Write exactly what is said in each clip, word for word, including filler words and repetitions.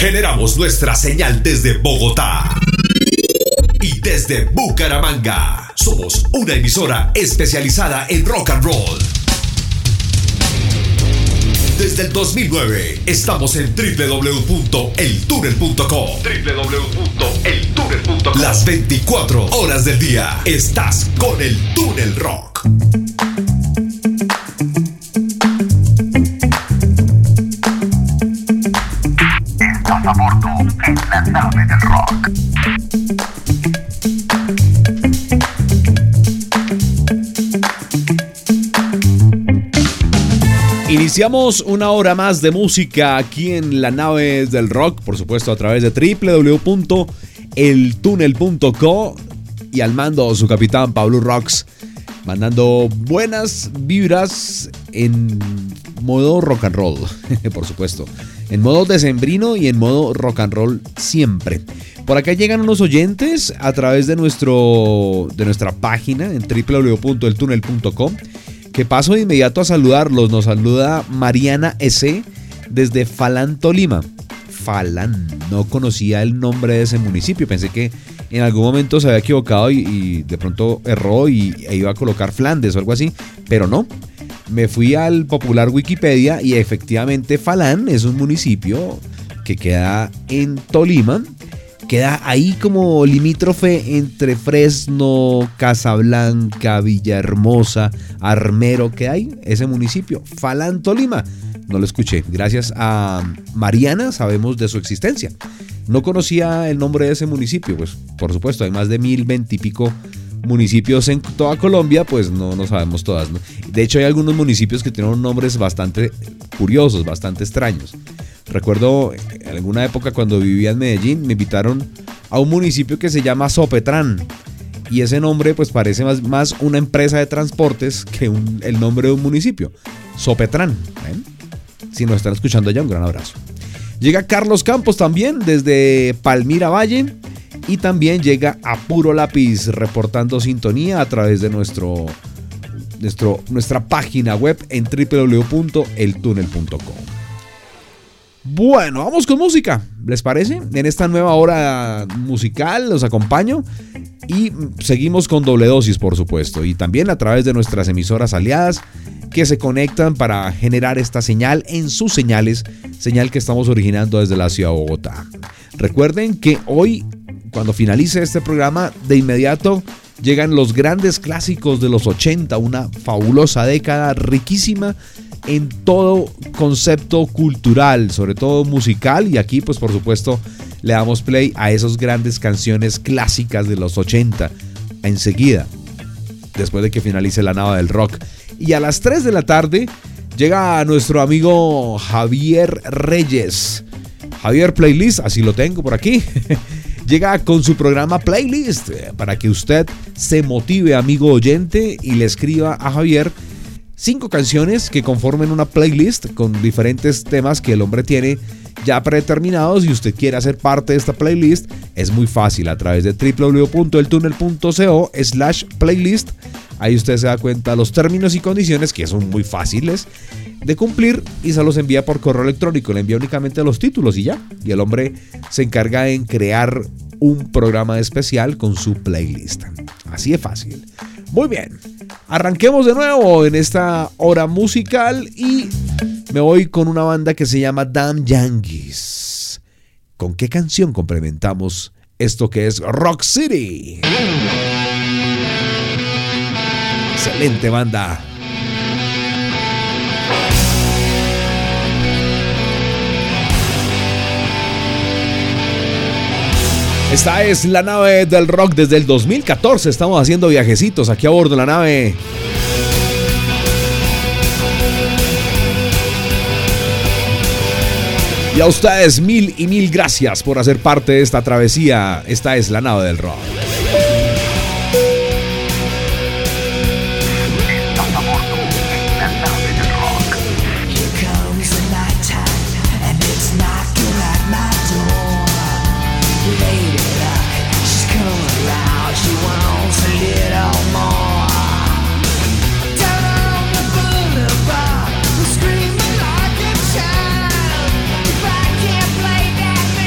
Generamos nuestra señal desde Bogotá y desde Bucaramanga. Somos una emisora especializada en rock and roll. Desde el dos mil nueve estamos en doble u doble u doble u punto el túnel punto com. doble u doble u doble u punto el túnel punto com. Las veinticuatro horas del día estás con el Túnel Rock. Estás a bordo en la nave del rock. Iniciamos una hora más de música aquí en la nave del rock, por supuesto a través de doble u doble u doble u punto el túnel punto com y al mando su capitán Pablo Rocks, mandando buenas vibras en modo rock and roll, por supuesto, en modo decembrino y en modo rock and roll siempre. Por acá llegan unos oyentes a través de, nuestro, de nuestra página en doble u doble u doble u punto el túnel punto com. Que paso de inmediato a saludarlos. Nos saluda Mariana S. desde Falán, Tolima. Falán, no conocía el nombre de ese municipio. Pensé que en algún momento se había equivocado y, y de pronto erró y e iba a colocar Flandes o algo así, pero no. Me fui al popular Wikipedia y efectivamente Falán es un municipio que queda en Tolima. Queda ahí como limítrofe entre Fresno, Casablanca, Villahermosa, Armero. ¿Qué hay? Ese municipio, Falán, Tolima. No lo escuché. Gracias a Mariana sabemos de su existencia. No conocía el nombre de ese municipio. Pues por supuesto hay más de mil veintipico municipios en toda Colombia. Pues no, no sabemos todas, ¿no? De hecho hay algunos municipios que tienen nombres bastante curiosos, bastante extraños. Recuerdo en alguna época cuando vivía en Medellín me invitaron a un municipio que se llama Sopetrán y ese nombre pues parece más, más una empresa de transportes que un, el nombre de un municipio. Sopetrán, ¿eh? Si nos están escuchando allá, un gran abrazo. Llega Carlos Campos también desde Palmira Valle y también llega a Puro Lápiz reportando sintonía a través de nuestro, nuestro, nuestra página web en doble u doble u doble u punto el túnel punto com. Bueno, vamos con música, ¿les parece? En esta nueva hora musical los acompaño y seguimos con doble dosis, por supuesto, y también a través de nuestras emisoras aliadas que se conectan para generar esta señal en sus señales, señal que estamos originando desde la ciudad de Bogotá. Recuerden que hoy, cuando finalice este programa, de inmediato llegan los grandes clásicos de los ochenta, una fabulosa década riquísima en todo concepto cultural, sobre todo musical, y aquí pues por supuesto le damos play a esas grandes canciones clásicas de los ochenta enseguida, después de que finalice la nave del rock. Y a las tres de la tarde llega nuestro amigo Javier Reyes, Javier Playlist, así lo tengo por aquí. Llega con su programa Playlist para que usted se motive, amigo oyente, y le escriba a Javier cinco canciones que conformen una playlist con diferentes temas que el hombre tiene ya predeterminados y usted quiere hacer parte de esta playlist. Es muy fácil a través de doble u doble u doble u punto el túnel punto co slash playlist. Ahí usted se da cuenta de los términos y condiciones que son muy fáciles de cumplir y se los envía por correo electrónico. Le envía únicamente los títulos y ya. Y el hombre se encarga en crear un programa especial con su playlist. Así de fácil. Muy bien. Arranquemos de nuevo en esta hora musical y me voy con una banda que se llama Damn Yankees. ¿Con qué canción complementamos esto que es Rock City? Excelente banda. Esta es la nave del rock desde el dos mil catorce. Estamos haciendo viajecitos aquí a bordo de la nave. Y a ustedes mil y mil gracias por hacer parte de esta travesía. Esta es la nave del rock. Screaming like a child. If I can't play that.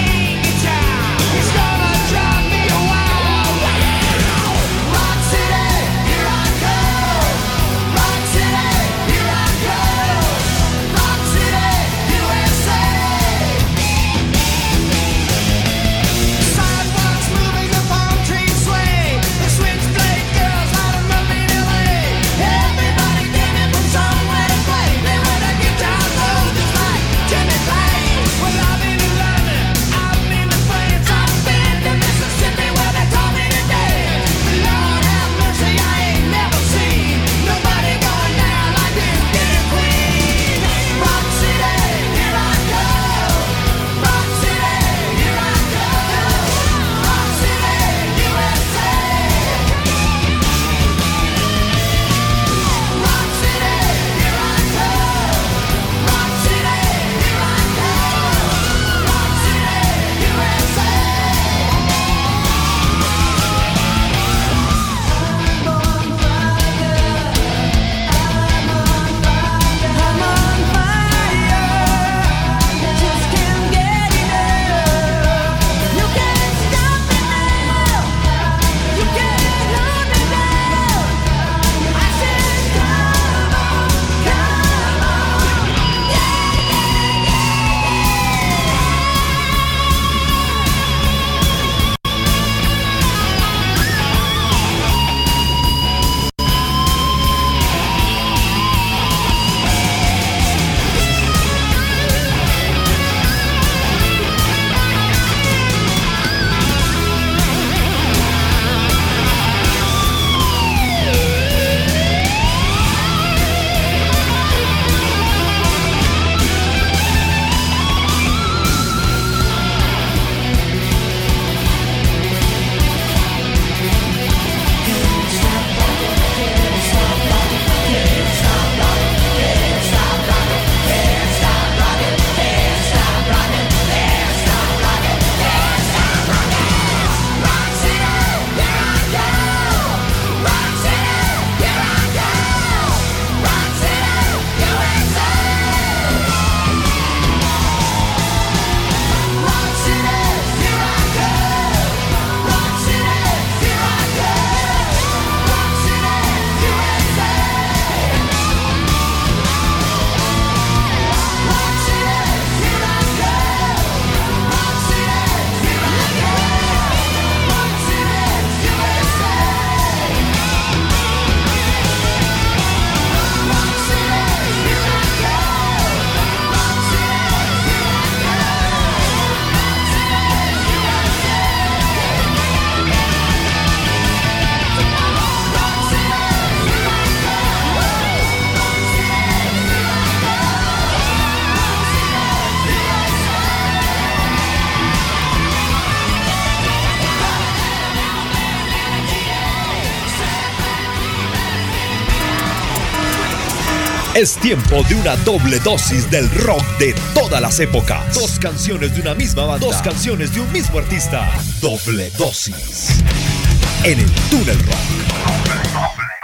Es tiempo de una doble dosis del rock de todas las épocas. Dos canciones de una misma banda. Dos canciones de un mismo artista. Doble dosis. En el Túnel Rock.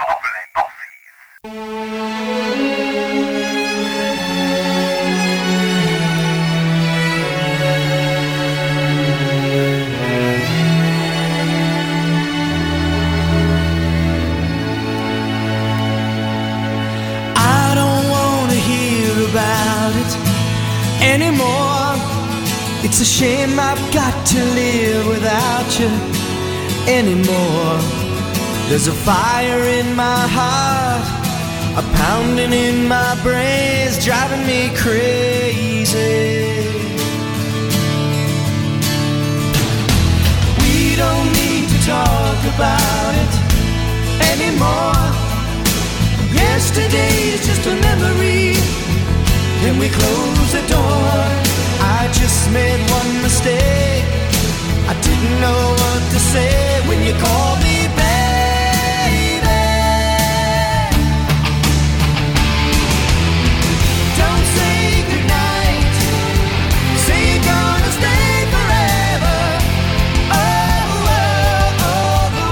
Anymore. It's a shame I've got to live without you anymore. There's a fire in my heart, a pounding in my brains, driving me crazy. We don't need to talk about it anymore. Yesterday is just a memory. Then we close the door. I just made one mistake. I didn't know what to say when you called me baby. Don't say goodnight. Say you're gonna stay forever. Oh, oh, all the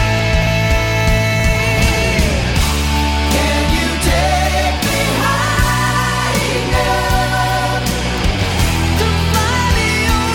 way. Can you take me high enough to fly me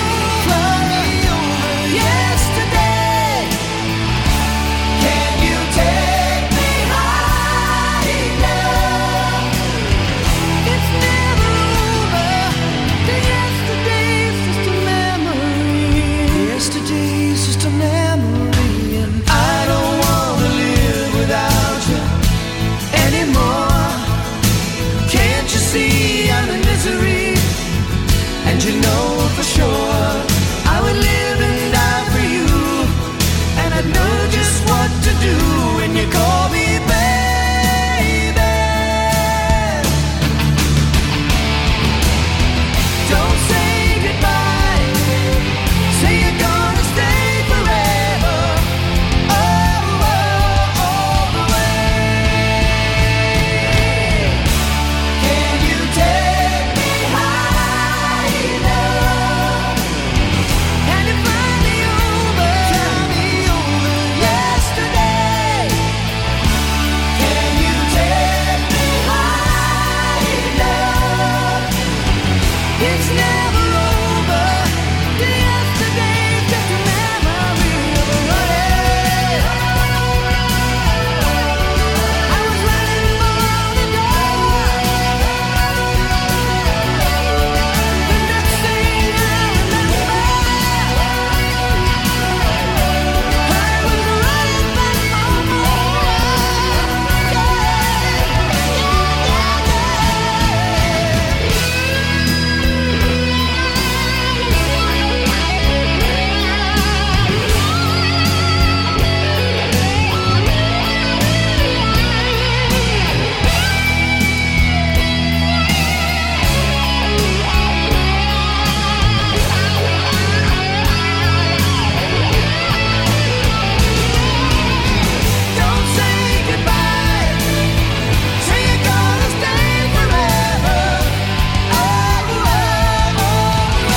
over yesterday? Can you take me high enough? It's never over. The yesterday's just a memory. Yesterday's just a memory, and I don't wanna live without you anymore. Can't you see I'm in misery? And you know for sure I would live and die for you. And I'd know just what to do when you call me baby. Don't say goodbye. Say you're gonna stay forever. Oh, oh, all the way. Can you take me high enough? Can you fly me over, fly me over yesterday? Can you take me high enough? It's never over. The yesterday's just a memory of a running. I was running for the door. The next thing I remember, I was running back home. Don't say goodbye. Say you're gonna stay forever. Oh, oh, all the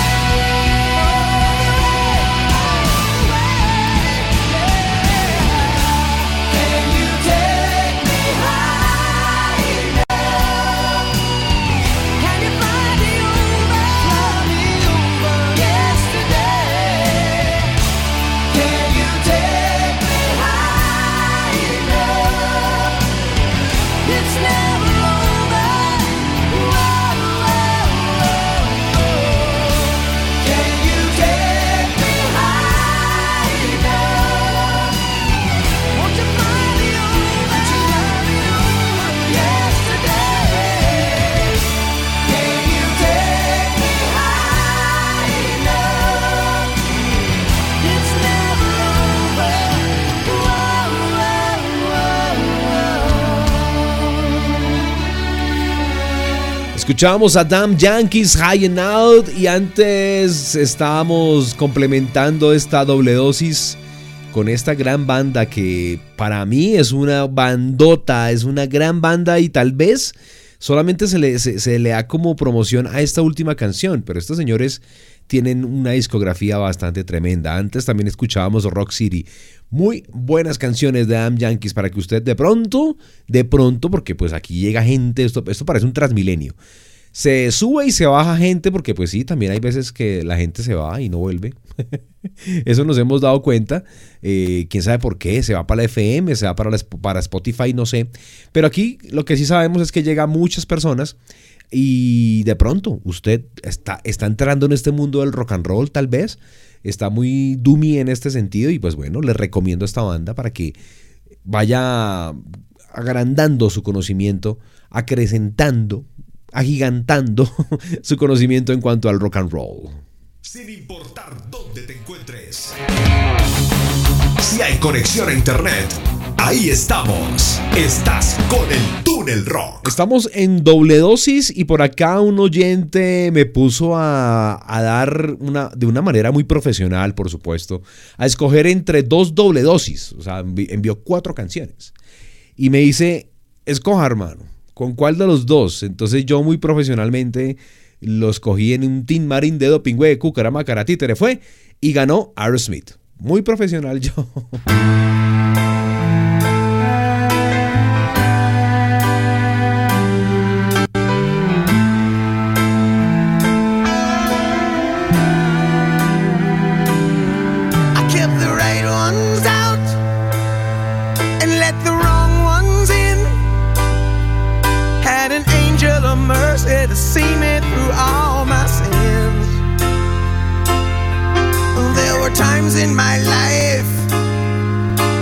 way. Can you take me high enough? Can you fly me over, fly me over yesterday? Can you take me high enough? It's never over. Whoa, whoa, whoa. Can you take me high enough? Won't you fly me over, fly me over yesterday? Can you take me high enough? It's never over. Whoa, whoa, whoa. Escuchábamos a Damn Yankees, High and Out, y antes estábamos complementando esta doble dosis con esta gran banda que para mí es una bandota, es una gran banda y tal vez solamente se le, se, se le da como promoción a esta última canción, pero estos señores tienen una discografía bastante tremenda. Antes también escuchábamos Rock City. Muy buenas canciones de Damn Yankees para que usted de pronto, de pronto, porque pues aquí llega gente, esto, esto parece un Transmilenio. Se sube y se baja gente porque pues sí, también hay veces que la gente se va y no vuelve. Eso nos hemos dado cuenta. Eh, quién sabe por qué, se va para la F M, se va para, la, para Spotify, no sé. Pero aquí lo que sí sabemos es que llega muchas personas y de pronto usted está, está entrando en este mundo del rock and roll tal vez. Está muy doomy en este sentido y pues bueno, les recomiendo esta banda para que vaya agrandando su conocimiento, acrecentando, agigantando su conocimiento en cuanto al rock and roll. Sin importar dónde te encuentres, si hay conexión a internet, ahí estamos. Estás con el Túnel Rock. Estamos en doble dosis y por acá un oyente me puso a, a dar una, de una manera muy profesional, por supuesto, a escoger entre dos doble dosis. O sea, envi- envió cuatro canciones y me dice, escoja, hermano, ¿con cuál de los dos? Entonces yo muy profesionalmente los cogí en un Tin Marín Dedo Pingüe de Cucarama Caratítere fue y ganó Aerosmith. Muy profesional yo. I kept the right ones out and let the wrong ones in. Had an angel of mercy to see me through all my sins. There were times in my life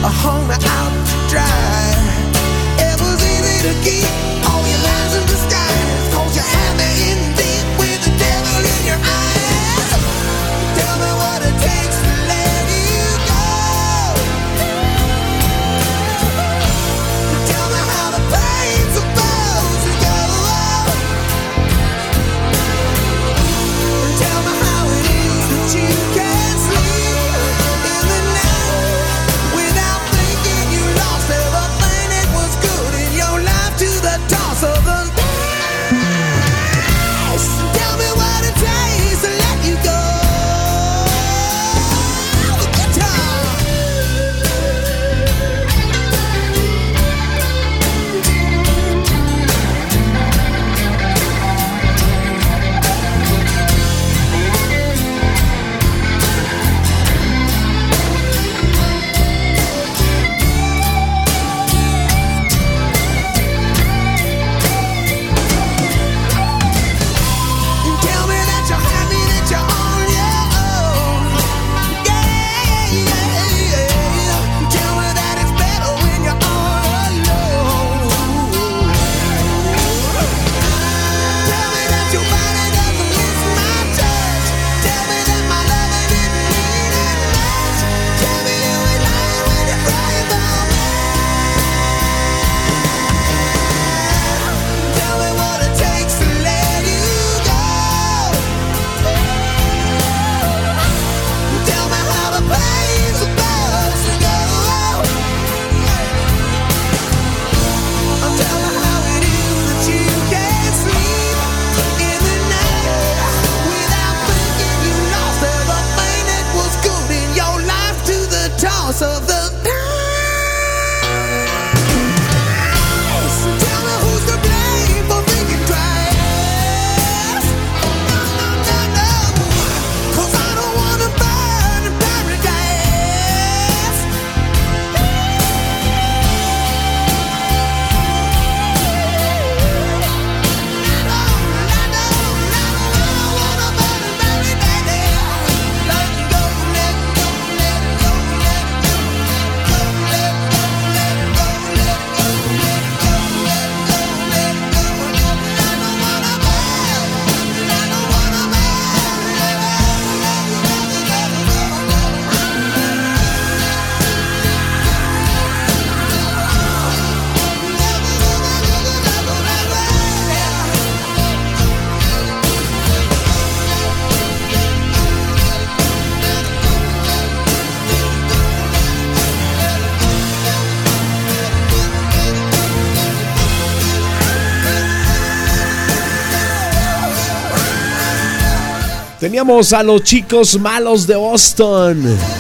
hung me out to dry. It was easy to keep all your lies in disguise, 'cause you had me in deep with the devil in your eyes. Tell me what it takes to let you go. Tell me how the pain's supposed to go. Tell me how it is that you can't sleep in the night without thinking you lost everything that was good in your life to the toss of the dice. Tell me what it takes to let you go. The guitar. Tell me that you're happy, that you're on your own. Yeah, yeah, yeah. Tell me that it's better when you're all alone. Tell me that your body doesn't miss my touch. Tell me that my loving didn't mean that much. Tell me you ain't lying when you cry about me. Tell me what it takes to let you go. Tell me how the pain's supposed to go. Tell me how it is that you can't sleep in the night without thinking you lost everything that was good in your life to the toss of the dice. Tell me who's to blame for thinking twice. No, no, no, no, 'cause I don't wanna burn in paradise. No, no, no, no, I don't wanna burn in paradise. Let go, let go, let go, let go, go, let go, let go, let go, let go, let go, let go. I don't wanna burn, I don't wanna Teníamos a los Chicos Malos de Boston.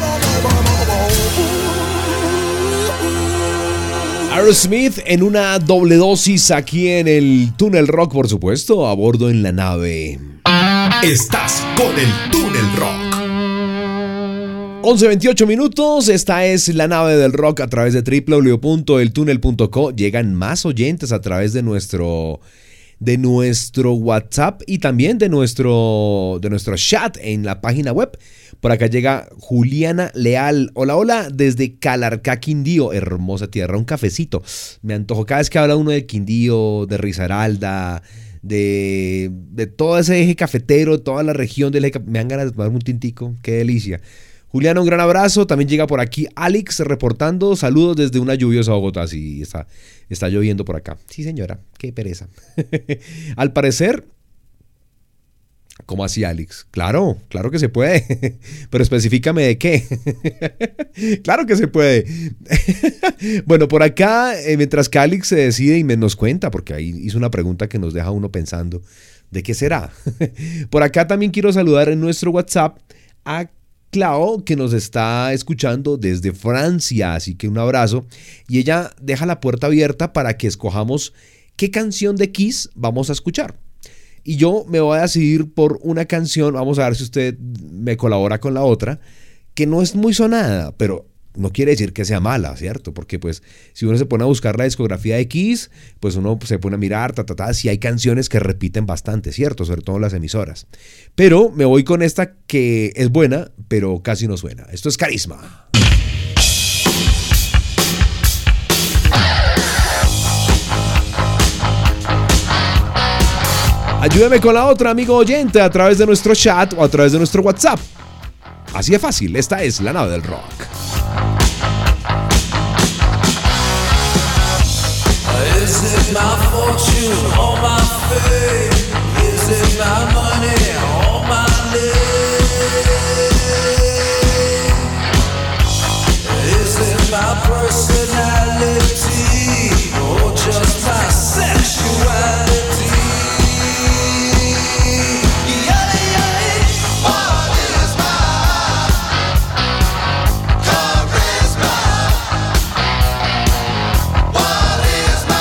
Aerosmith en una doble dosis aquí en el Túnel Rock, por supuesto, a bordo en la nave. Estás con el Túnel Rock. once veintiocho minutos, esta es la nave del rock a través de doble u doble u doble u punto el túnel punto co. Llegan más oyentes a través de nuestro de nuestro WhatsApp y también de nuestro de nuestro chat en la página web. Por acá llega Juliana Leal. Hola, hola, desde Calarcá, Quindío, hermosa tierra, un cafecito. Me antojo cada vez que habla uno de Quindío, de Risaralda, de, de todo ese eje cafetero, toda la región del eje, me dan ganas de tomarme un tintico, qué delicia. Juliana, un gran abrazo. También llega por aquí Alex reportando saludos desde una lluviosa Bogotá. Sí, está, está lloviendo por acá. Sí, señora, qué pereza. Al parecer, ¿cómo así, Alex? Claro, claro que se puede. Pero especifícame de qué. Claro que se puede. Bueno, por acá, eh, mientras que Alex se decide y me nos cuenta, porque ahí hizo una pregunta que nos deja uno pensando, ¿de qué será? Por acá también quiero saludar en nuestro WhatsApp a Clau, que nos está escuchando desde Francia, así que un abrazo. Y ella deja la puerta abierta para que escojamos qué canción de Kiss vamos a escuchar. Y yo me voy a decidir por una canción, vamos a ver si usted me colabora con la otra, que no es muy sonada, pero no quiere decir que sea mala, ¿cierto? Porque pues si uno se pone a buscar la discografía de Kiss, pues uno se pone a mirar, ta, ta, ta, si hay canciones que repiten bastante, ¿cierto? Sobre todo en las emisoras. Pero me voy con esta que es buena, pero casi no suena. Esto es Carisma. Ayúdeme con la otra, amigo oyente, a través de nuestro chat o a través de nuestro WhatsApp. Así de fácil, esta es la nave del rock. Is it my fortune or my fame? Is it my money or my name? Is it my personality or just my sexuality? Yeah, yeah. What is my charisma? What is my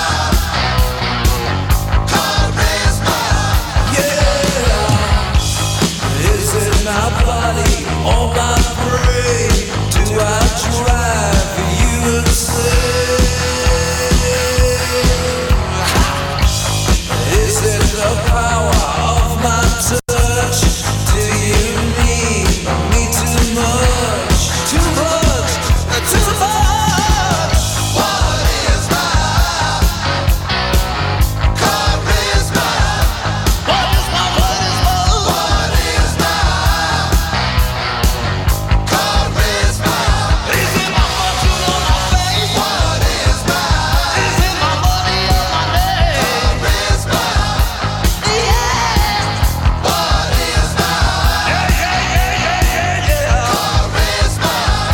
charisma? Yeah. Is it my body or my brain? Do I drive you insane? Is it the power of my touch? Do you need me too much? Too much? Too much? What is my charisma? What is my, what is my, what is my charisma? Is it my fortune or my fame? What is my, is it my money or my name? Charisma. Yeah. What is my, yeah, yeah, yeah, yeah, yeah, yeah. Charisma.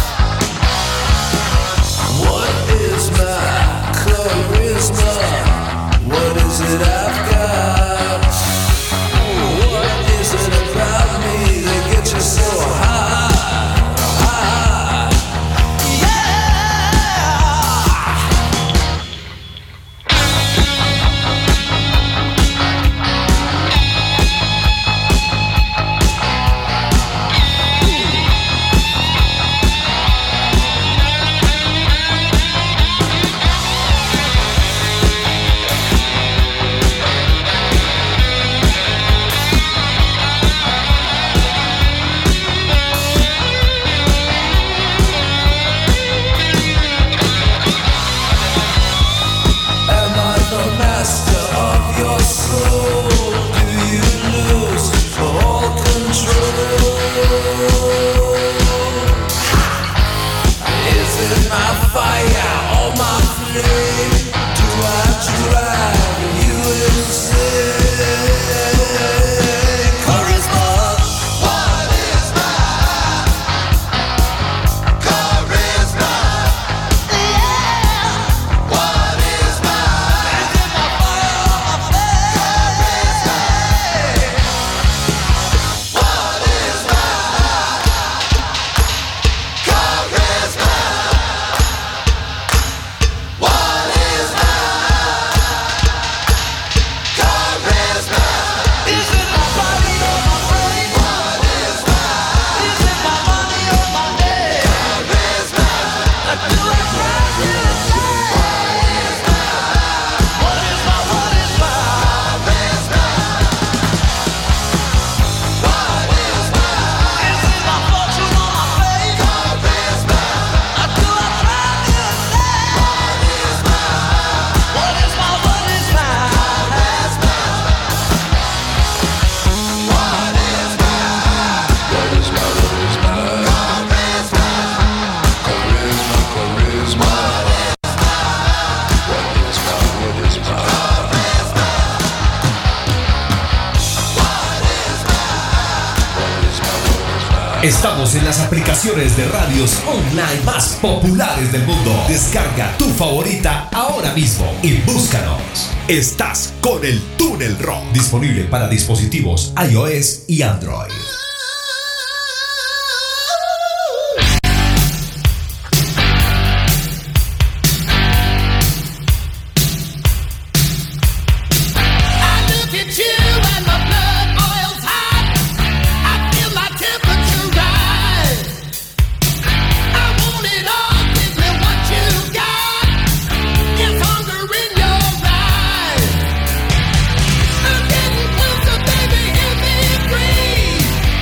What is my charisma? What is it I've got? What is it about me that gets you so high? High? Am I the master of your soul? Do you lose all control? Is it my fire or my flame? Do I drive you insane? Charisma. What is my charisma? Yeah. What is my, is it my fire or my flame? What is my charisma? What is my charisma? Is it my body or my brain? What is my, is it my money or my name? Charisma. Do I drive you insane? What is my, what is my charisma? What is my, is it my fortune or my fame? Charisma. Do I drive you insane? What is my, what is my charisma? What is my, what is my, what is my charisma? Charisma, charisma. What is my, what is my charisma? What is my, what is my, what is my. Estamos en las aplicaciones de radios online más populares del mundo. Descarga tu favorita ahora mismo y búscanos. Estás con el Túnel Rock. Disponible para dispositivos iOS y Android. I look at you and my blood boils hot. I feel my temperature rise. I want it all. Give me what you got. It's hunger in your eyes. I'm getting closer, baby. Hear me breathe.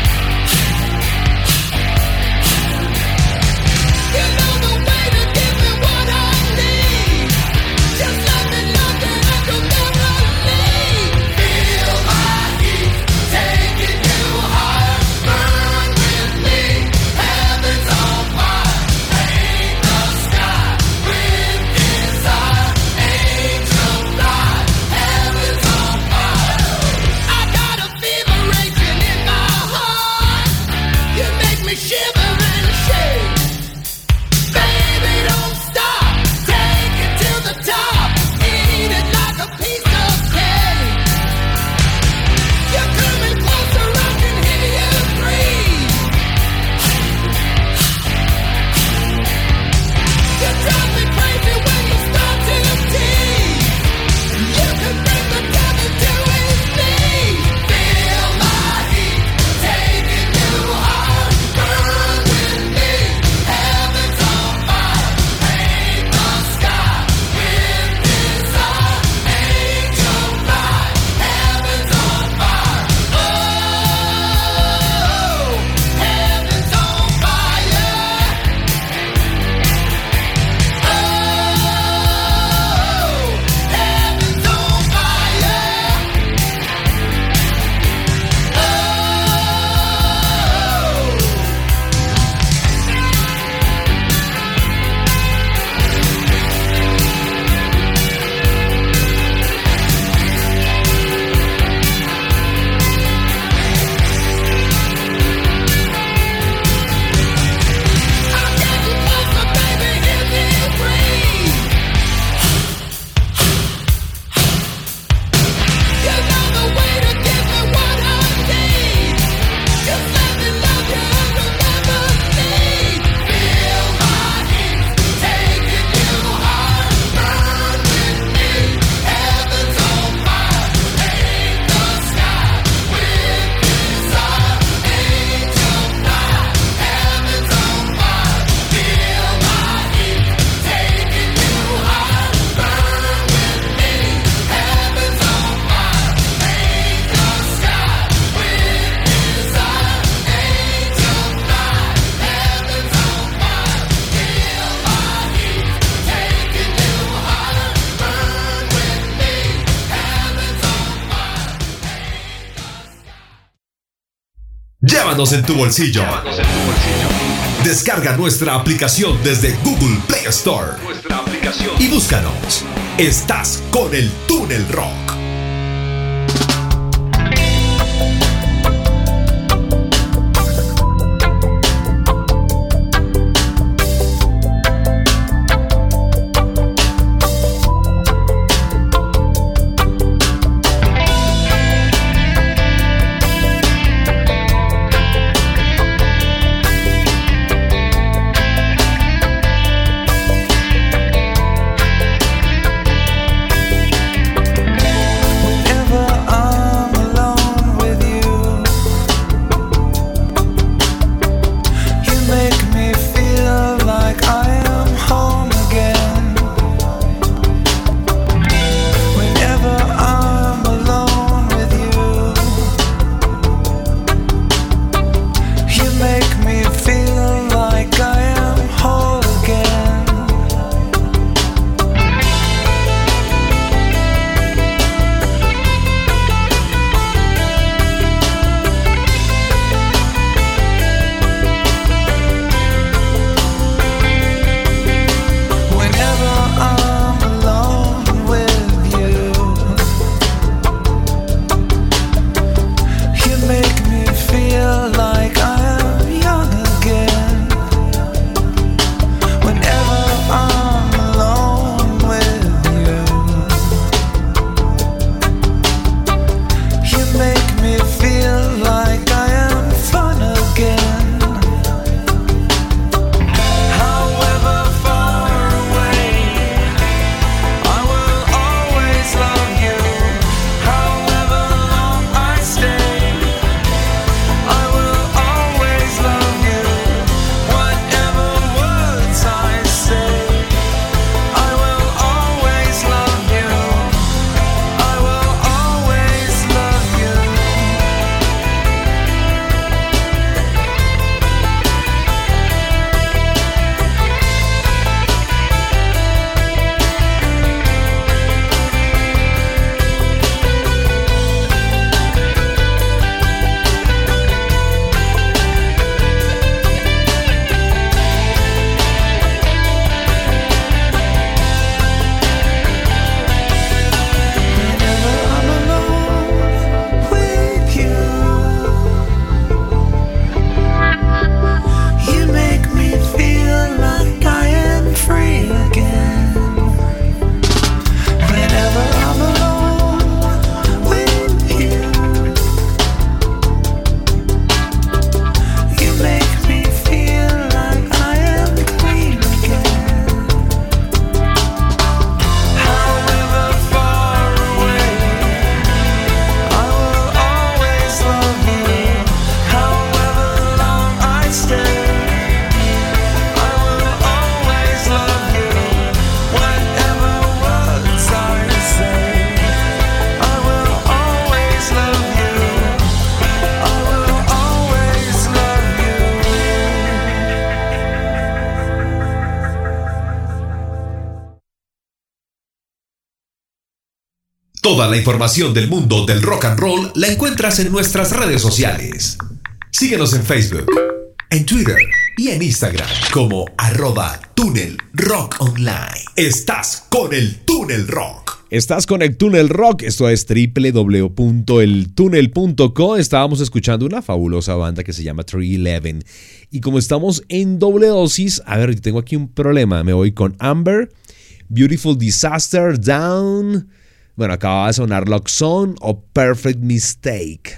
Llévanos en tu bolsillo. Descarga nuestra aplicación desde Google Play Store. Nuestra aplicación. Y búscanos. Estás con el Túnel Rock. Toda la información del mundo del rock and roll la encuentras en nuestras redes sociales. Síguenos en Facebook, en Twitter y en Instagram como arroba Túnel Rock Online. Estás con el Túnel Rock. Estás con el Túnel Rock, esto es doble u doble u doble u punto el túnel punto co. Estábamos escuchando una fabulosa banda que se llama trescientos once. Y como estamos en doble dosis, a ver, tengo aquí un problema. Me voy con Amber, Beautiful Disaster, Down. Bueno, acaba de sonar Lock Zone o Perfect Mistake.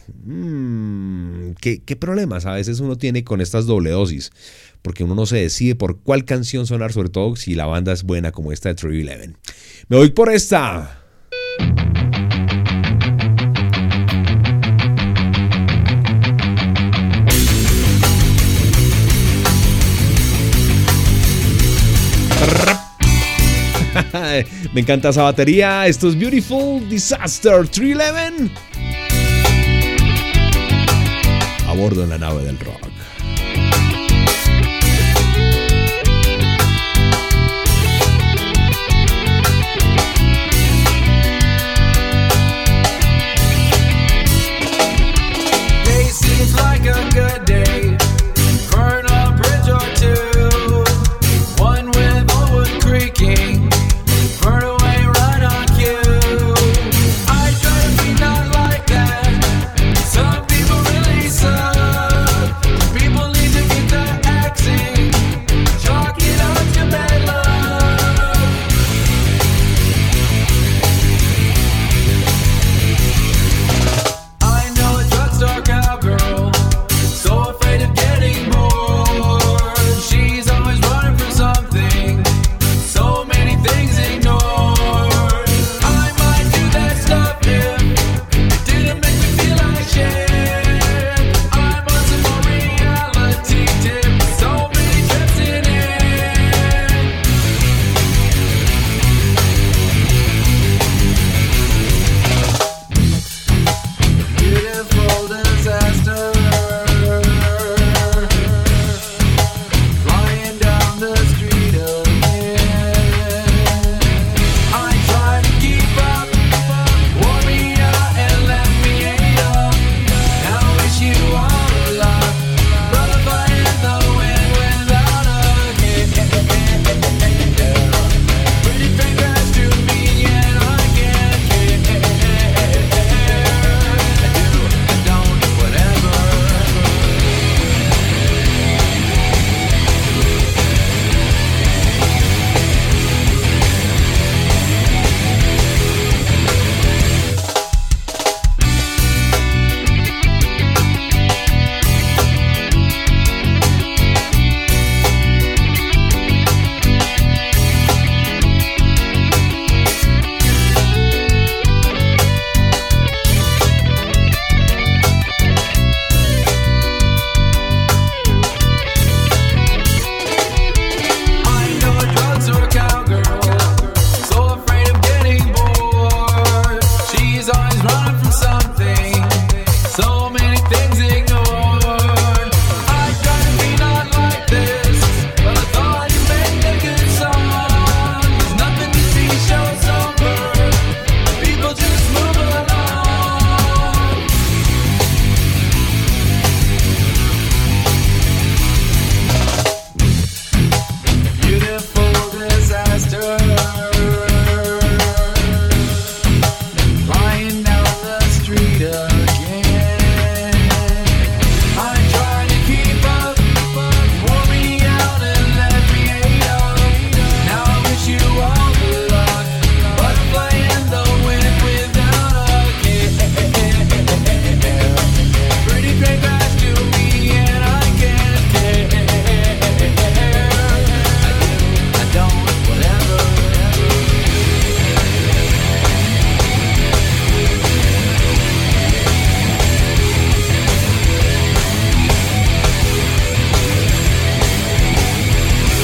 Mm, ¿qué, ¿Qué problemas a veces uno tiene con estas doble dosis? Porque uno no se decide por cuál canción sonar, sobre todo si la banda es buena como esta de trescientos once. Me voy por esta. Me encanta esa batería. Esto es Beautiful Disaster trescientos once. A bordo en la nave del rock. Day seems like a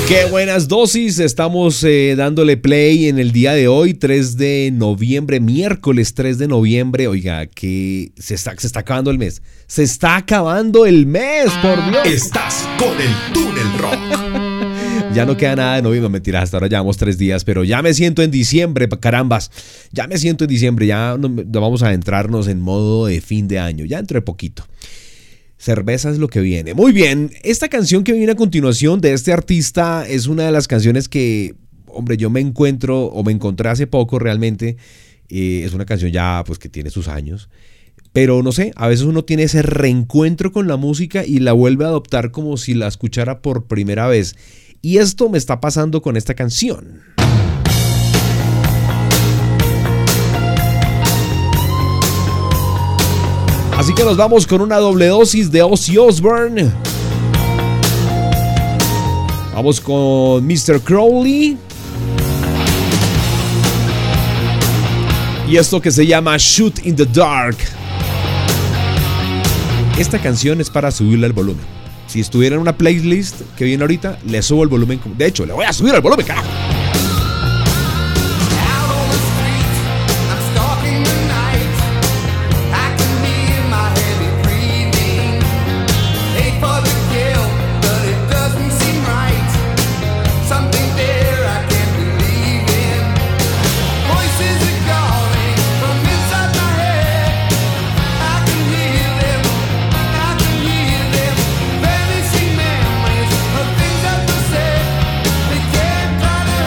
Qué buenas dosis, estamos eh, dándole play en el día de hoy, tres de noviembre, miércoles tres de noviembre. Oiga, que se está, se está acabando el mes, se está acabando el mes, por Dios. Estás con el Túnel Rock. Ya no queda nada de noviembre, mentiras, hasta ahora llevamos tres días, pero ya me siento en diciembre, carambas, ya me siento en diciembre, ya no, no vamos a adentrarnos en modo de fin de año, ya dentro de poquito. Cerveza es lo que viene. Muy bien, esta canción que viene a continuación de este artista es una de las canciones que, hombre, yo me encuentro o me encontré hace poco realmente. Eh, es una canción ya pues que tiene sus años, pero no sé, a veces uno tiene ese reencuentro con la música y la vuelve a adoptar como si la escuchara por primera vez. Y esto me está pasando con esta canción. Así que nos vamos con una doble dosis de Ozzy Osbourne. Vamos con mister Crowley. Y esto que se llama Shoot in the Dark. Esta canción es para subirle el volumen. Si estuviera en una playlist que viene ahorita, le subo el volumen. De hecho, le voy a subir el volumen, carajo. Things that they say, they can't try to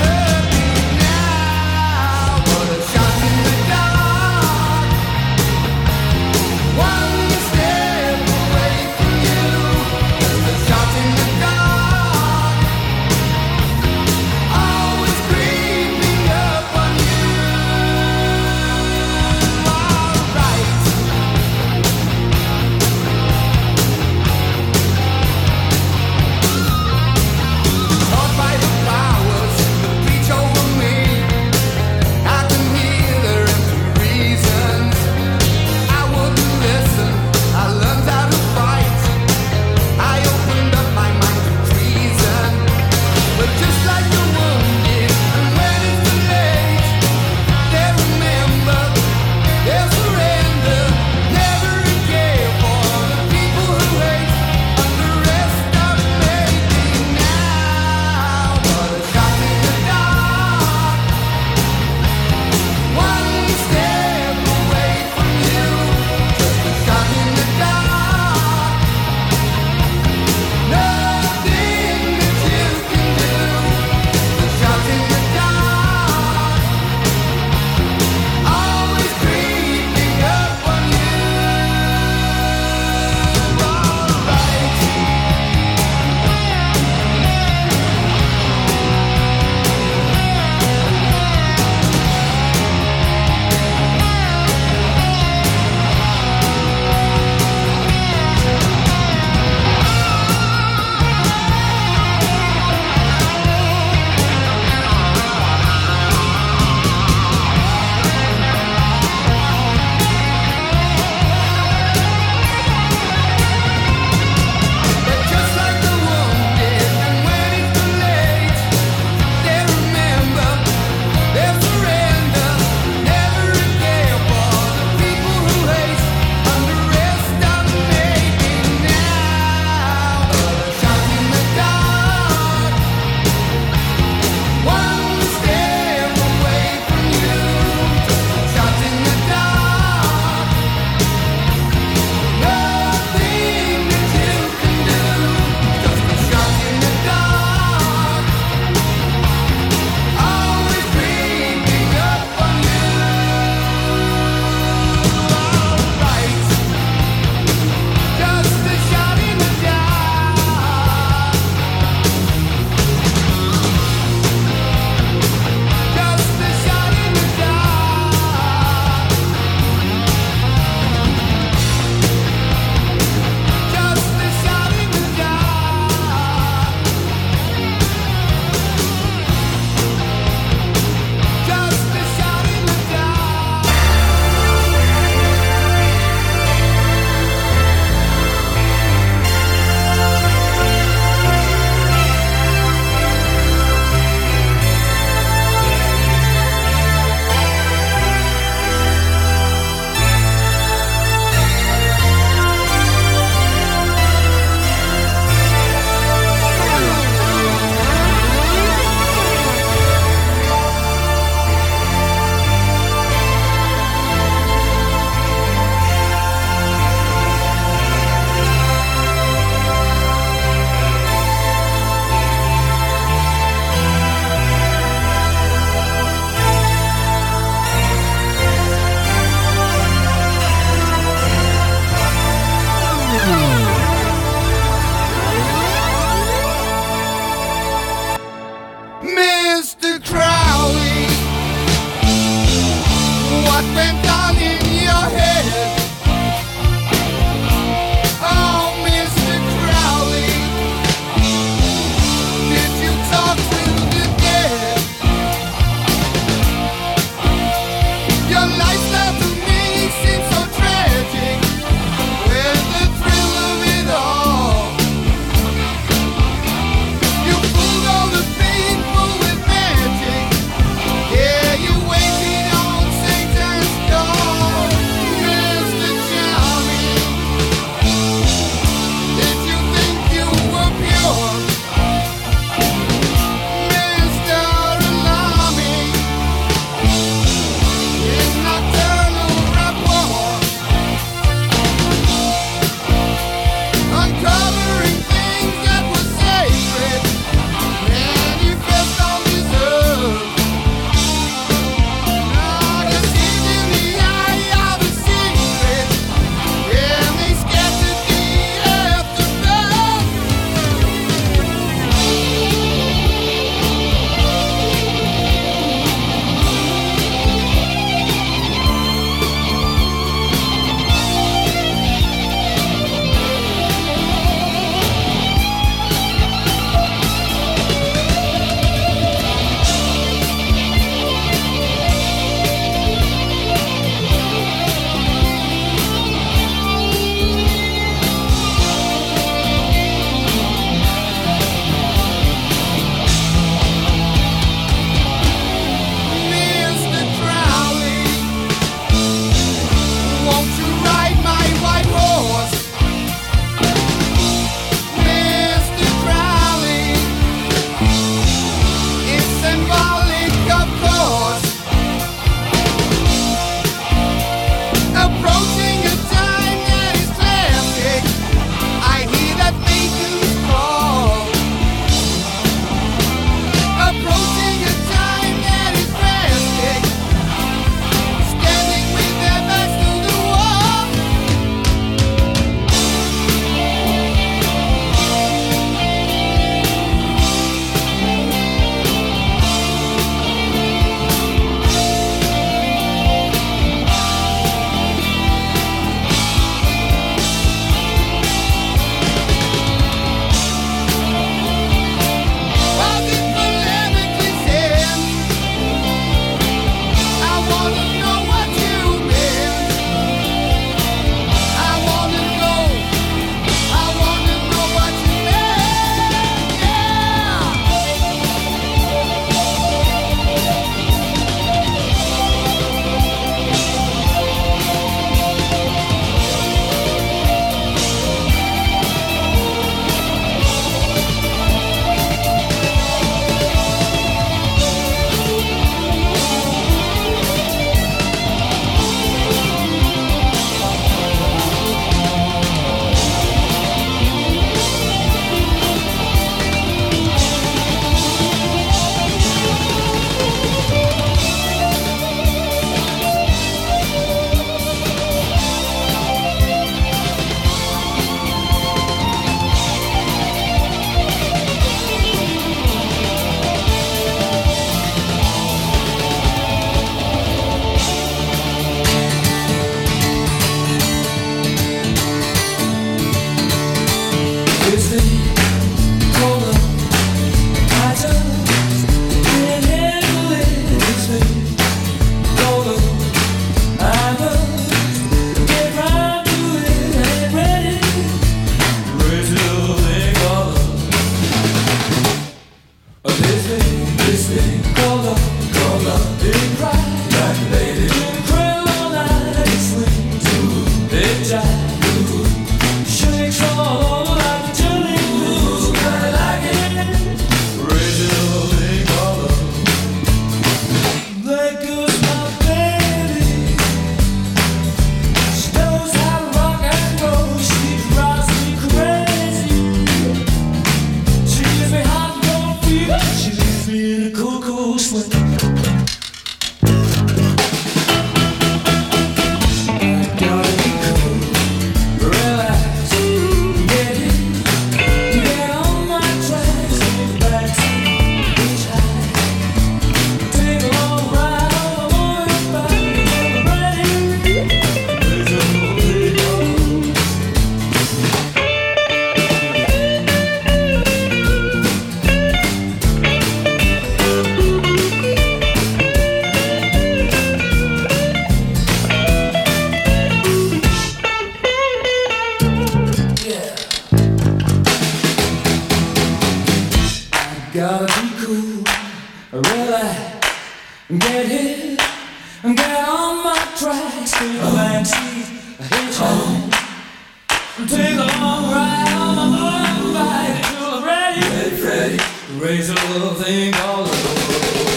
Gotta be cool, really get hit, get on my tracks, take a backseat, a hitchhike, take a long ride on my motorbike till I'm ready, ready, ready, raise a little thing called love.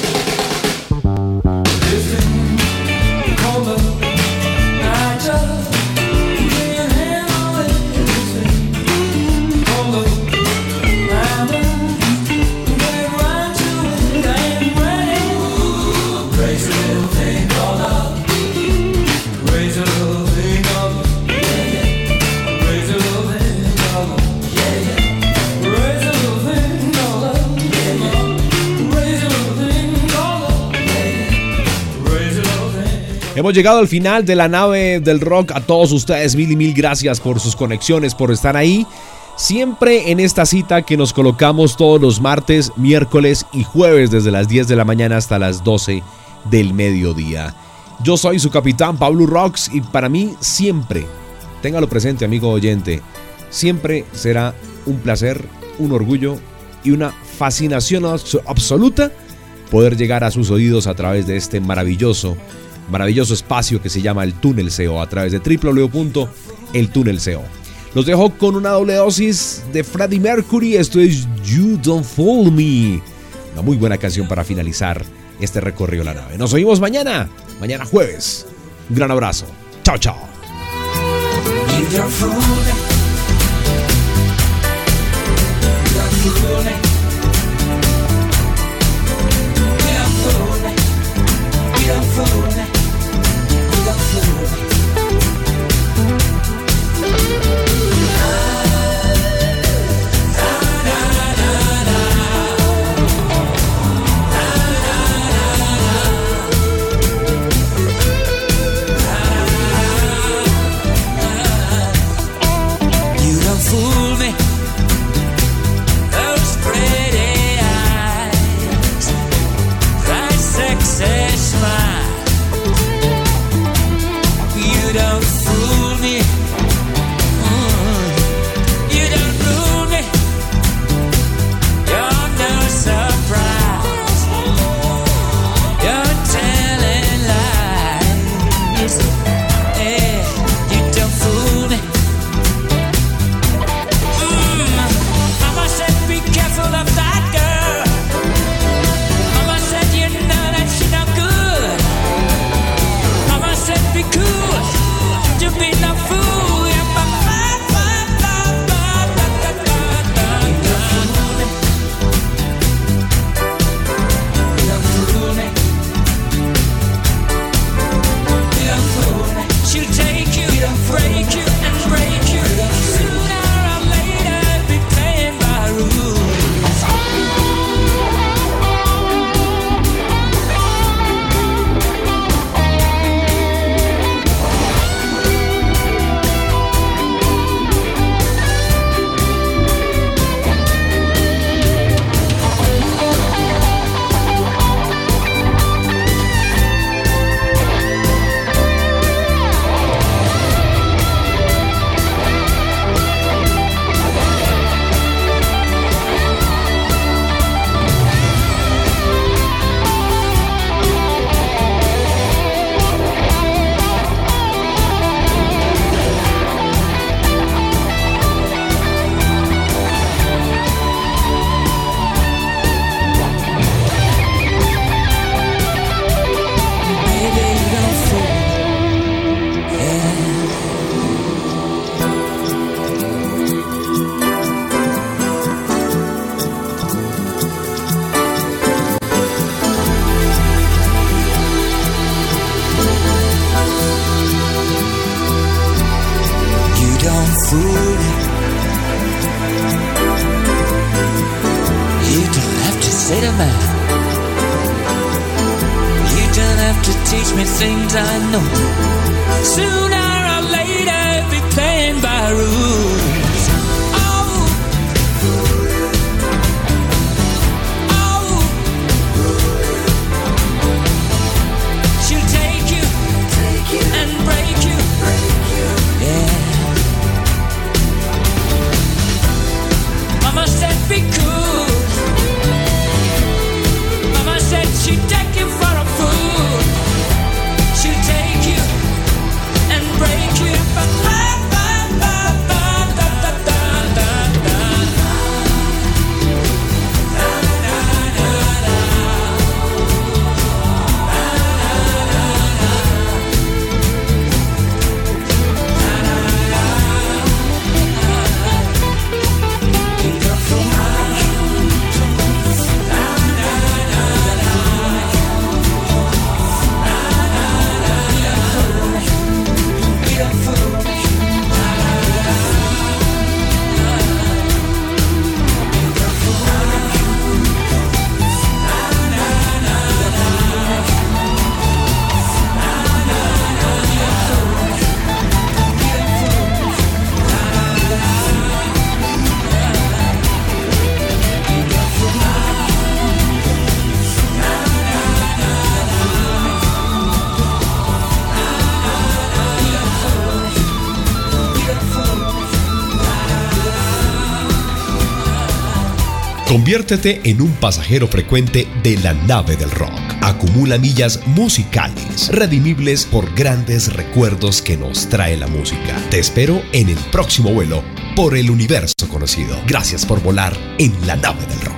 This thing called love, I just can't handle it. This thing called love, I'm a Hemos llegado al final de la nave del rock. A todos ustedes, mil y mil gracias por sus conexiones, por estar ahí. Siempre en esta cita que nos colocamos todos los martes, miércoles y jueves desde las diez de la mañana hasta las doce del mediodía. Yo soy su capitán Pablo Rocks y para mí siempre, téngalo presente amigo oyente, siempre será un placer, un orgullo y una fascinación absoluta poder llegar a sus oídos a través de este maravilloso Maravilloso espacio que se llama El Túnel C O a través de doble u doble u doble u punto el túnel punto co. Los dejo con una doble dosis de Freddie Mercury. Esto es You Don't Fool Me. Una muy buena canción para finalizar este recorrido a la nave. Nos oímos mañana, mañana jueves. Un gran abrazo. Chao, chao. You don't fool me. You don't fool me. You don't fool me. You don't fool me. Things I know, sooner or later be playing by rules. Oh, oh, she'll take you, take you and break you, break you. Yeah. Mama said be cool. Conviértete en un pasajero frecuente de la nave del rock. Acumula millas musicales, redimibles por grandes recuerdos que nos trae la música. Te espero en el próximo vuelo por el universo conocido. Gracias por volar en la nave del rock.